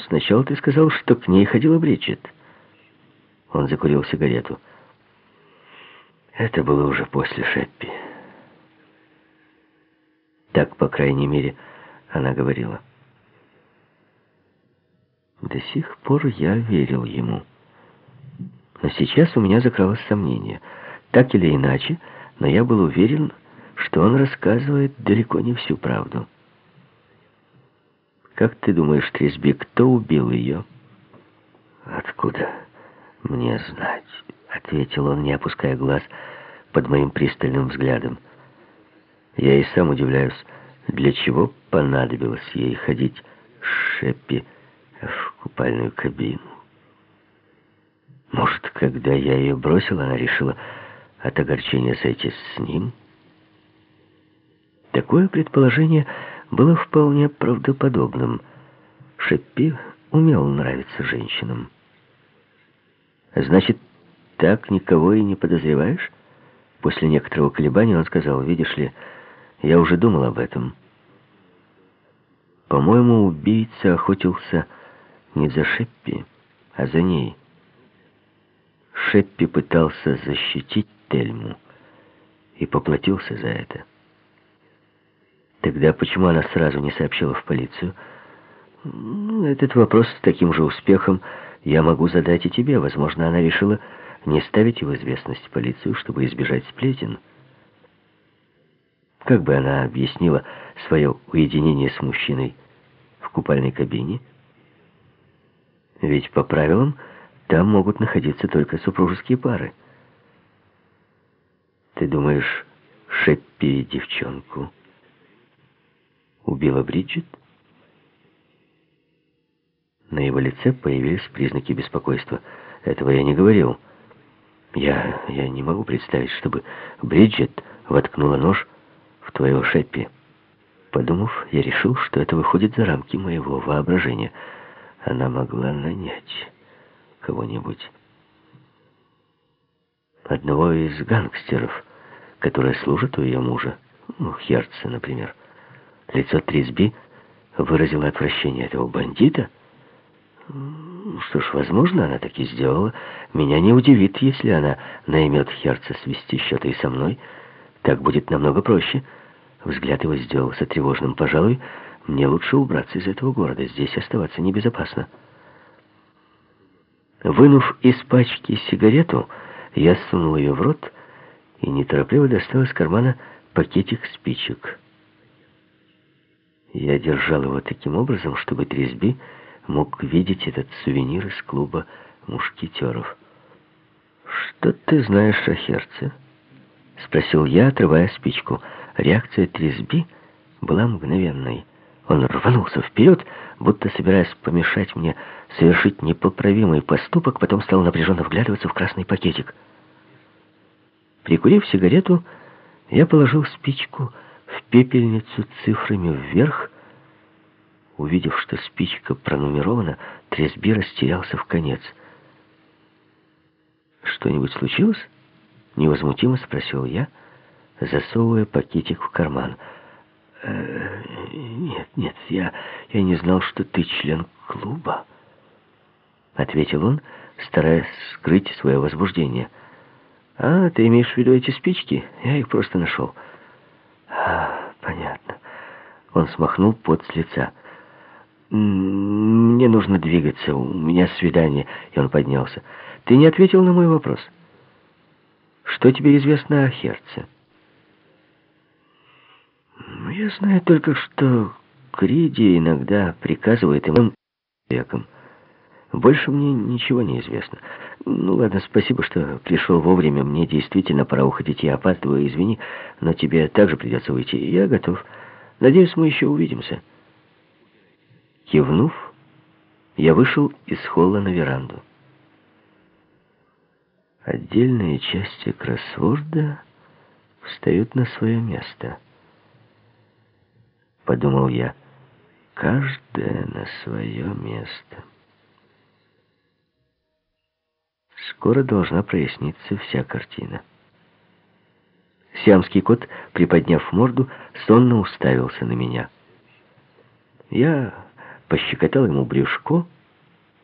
Сначала ты сказал, что к ней ходила Бриджит. Он закурил сигарету. Это было уже после Шеппи. Так, по крайней мере, она говорила. До сих пор я верил ему. Но сейчас у меня закралось сомнение. Так или иначе, но я был уверен, что он рассказывает далеко не всю правду. «Как ты думаешь, Трисби, кто убил ее?» «Откуда мне знать?» — ответил он, не опуская глаз под моим пристальным взглядом. «Я и сам удивляюсь, для чего понадобилось ей ходить с Шеппи в купальную кабину. Может, когда я ее бросил, она решила от огорчения сойтись с ним?» Такое предположение было вполне правдоподобным. Шеппи умел нравиться женщинам. «Значит, так никого и не подозреваешь?» После некоторого колебания он сказал: «Видишь ли, я уже думал об этом. По-моему, убийца охотился не за Шеппи, а за ней. Шеппи пытался защитить Тельму и поплатился за это. Тогда почему она сразу не сообщила в полицию?» Этот вопрос с таким же успехом я могу задать и тебе. Возможно, она решила не ставить в известность полицию, чтобы избежать сплетен. Как бы она объяснила свое уединение с мужчиной в купальной кабине? Ведь по правилам там могут находиться только супружеские пары. Ты думаешь, Шеппи девчонку убила Бриджит? На его лице появились признаки беспокойства. Этого я не говорил. Я не могу представить, чтобы Бриджит воткнула нож в твоего Шеппи. Подумав, я решил, что это выходит за рамки моего воображения. Она могла нанять кого-нибудь. Одного из гангстеров, которые служат у ее мужа. Херца, например. Лицо Трисби выразило отвращение. Этого бандита? Что ж, возможно, она так и сделала. Меня не удивит, если она наймет Херца свести счеты и со мной. Так будет намного проще. Взгляд его сделался тревожным. Пожалуй, мне лучше убраться из этого города. Здесь оставаться небезопасно. Вынув из пачки сигарету, я сунул ее в рот и неторопливо достал из кармана пакетик спичек. Я держал его таким образом, чтобы Трисби мог видеть этот сувенир из клуба мушкетеров. «Что ты знаешь о Херце?» — спросил я, отрывая спичку. Реакция Трисби была мгновенной. Он рванулся вперед, будто собираясь помешать мне совершить непоправимый поступок, потом стал напряженно вглядываться в красный пакетик. Прикурив сигарету, я положил спичку в пепельницу цифрами вверх. Увидев, что спичка пронумерована, Трисби растерялся вконец. «Что-нибудь случилось?» — невозмутимо спросил я, засовывая пакетик в карман. «Нет, я не знал, что ты член клуба», — ответил он, стараясь скрыть свое возбуждение. «А, ты имеешь в виду эти спички? Я их просто нашел». Понятно». Он смахнул пот с лица. «Мне нужно двигаться, у меня свидание». И он поднялся. «Ты не ответил на мой вопрос. Что тебе известно о Херце?» «Я знаю только, что Криди иногда приказывает ему веком. Больше мне ничего не известно. Ладно, спасибо, что пришел вовремя. Мне действительно пора уходить. Я опаздываю, извини, но тебе также придется уйти. Я готов. Надеюсь, мы еще увидимся». Кивнув, я вышел из холла на веранду. Отдельные части кроссворда встают на свое место. Подумал я, каждая на свое место. Скоро должна проясниться вся картина. Сиамский кот, приподняв морду, сонно уставился на меня. Я пощекотал ему брюшко